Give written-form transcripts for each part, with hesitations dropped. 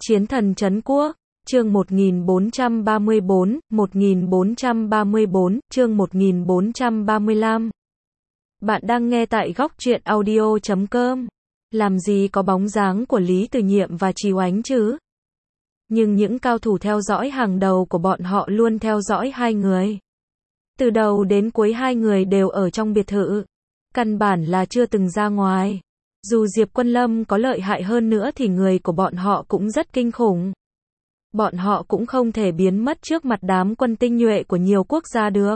Chiến thần trấn quốc, chương 1434, chương 1435. Bạn đang nghe tại góc truyện audio.com. Làm gì có bóng dáng của Lý Từ Nhiệm và Trì Oánh chứ? Nhưng những cao thủ theo dõi hàng đầu của bọn họ luôn theo dõi hai người. Từ đầu đến cuối hai người đều ở trong biệt thự. Căn bản là chưa từng ra ngoài. Dù Diệp Quân Lâm có lợi hại hơn nữa thì người của bọn họ cũng rất kinh khủng. Bọn họ cũng không thể biến mất trước mặt đám quân tinh nhuệ của nhiều quốc gia được.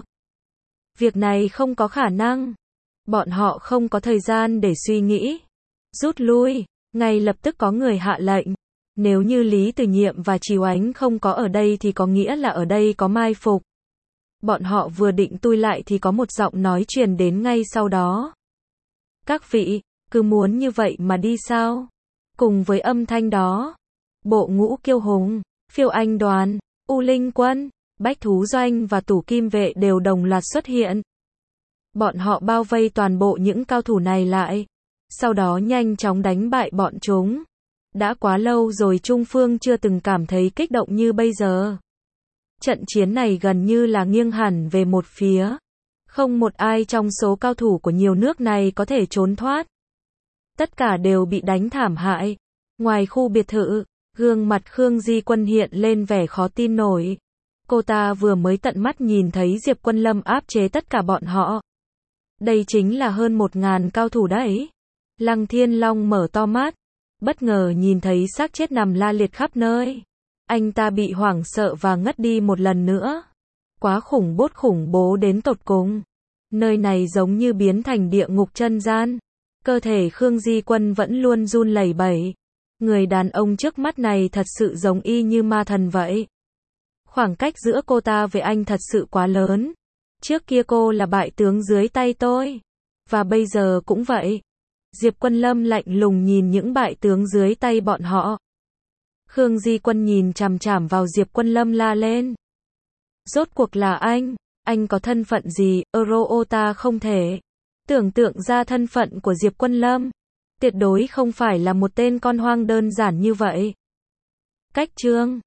Việc này không có khả năng. Bọn họ không có thời gian để suy nghĩ. Rút lui, ngay lập tức có người hạ lệnh. Nếu như Lý Từ Nhiệm và Trì Oánh không có ở đây thì có nghĩa là ở đây có mai phục. Bọn họ vừa định tui lại thì có một giọng nói truyền đến ngay sau đó. Các vị, cứ muốn như vậy mà đi sao? Cùng với âm thanh đó, Bộ Ngũ Kiêu Hùng, Phiêu Anh Đoàn, U Linh Quân, Bách Thú Doanh và Tủ Kim Vệ đều đồng loạt xuất hiện. Bọn họ bao vây toàn bộ những cao thủ này lại, sau đó nhanh chóng đánh bại bọn chúng. Đã quá lâu rồi Trung Phương chưa từng cảm thấy kích động như bây giờ. Trận chiến này gần như là nghiêng hẳn về một phía. Không một ai trong số cao thủ của nhiều nước này có thể trốn thoát. Tất cả đều bị đánh thảm hại. Ngoài khu biệt thự, gương mặt Khương Di Quân hiện lên vẻ khó tin nổi. Cô ta vừa mới tận mắt nhìn thấy Diệp Quân Lâm áp chế tất cả bọn họ. Đây chính là hơn 1000 cao thủ đấy. Lăng Thiên Long mở to mắt, bất ngờ nhìn thấy xác chết nằm la liệt khắp nơi. Anh ta bị hoảng sợ và ngất đi một lần nữa. Quá khủng bố đến tột cùng. Nơi này giống như biến thành địa ngục chân gian. Cơ thể Khương Di Quân vẫn luôn run lẩy bẩy. Người đàn ông trước mắt này thật sự giống y như ma thần vậy. Khoảng cách giữa cô ta với anh thật sự quá lớn. Trước kia cô là bại tướng dưới tay tôi. Và bây giờ cũng vậy. Diệp Quân Lâm lạnh lùng nhìn những bại tướng dưới tay bọn họ. Khương Di Quân nhìn chằm chằm vào Diệp Quân Lâm la lên. Rốt cuộc là anh có thân phận gì? Ta không thể tưởng tượng ra thân phận của Diệp Quân Lâm. Tuyệt đối không phải là một tên con hoang đơn giản như vậy. Cách chương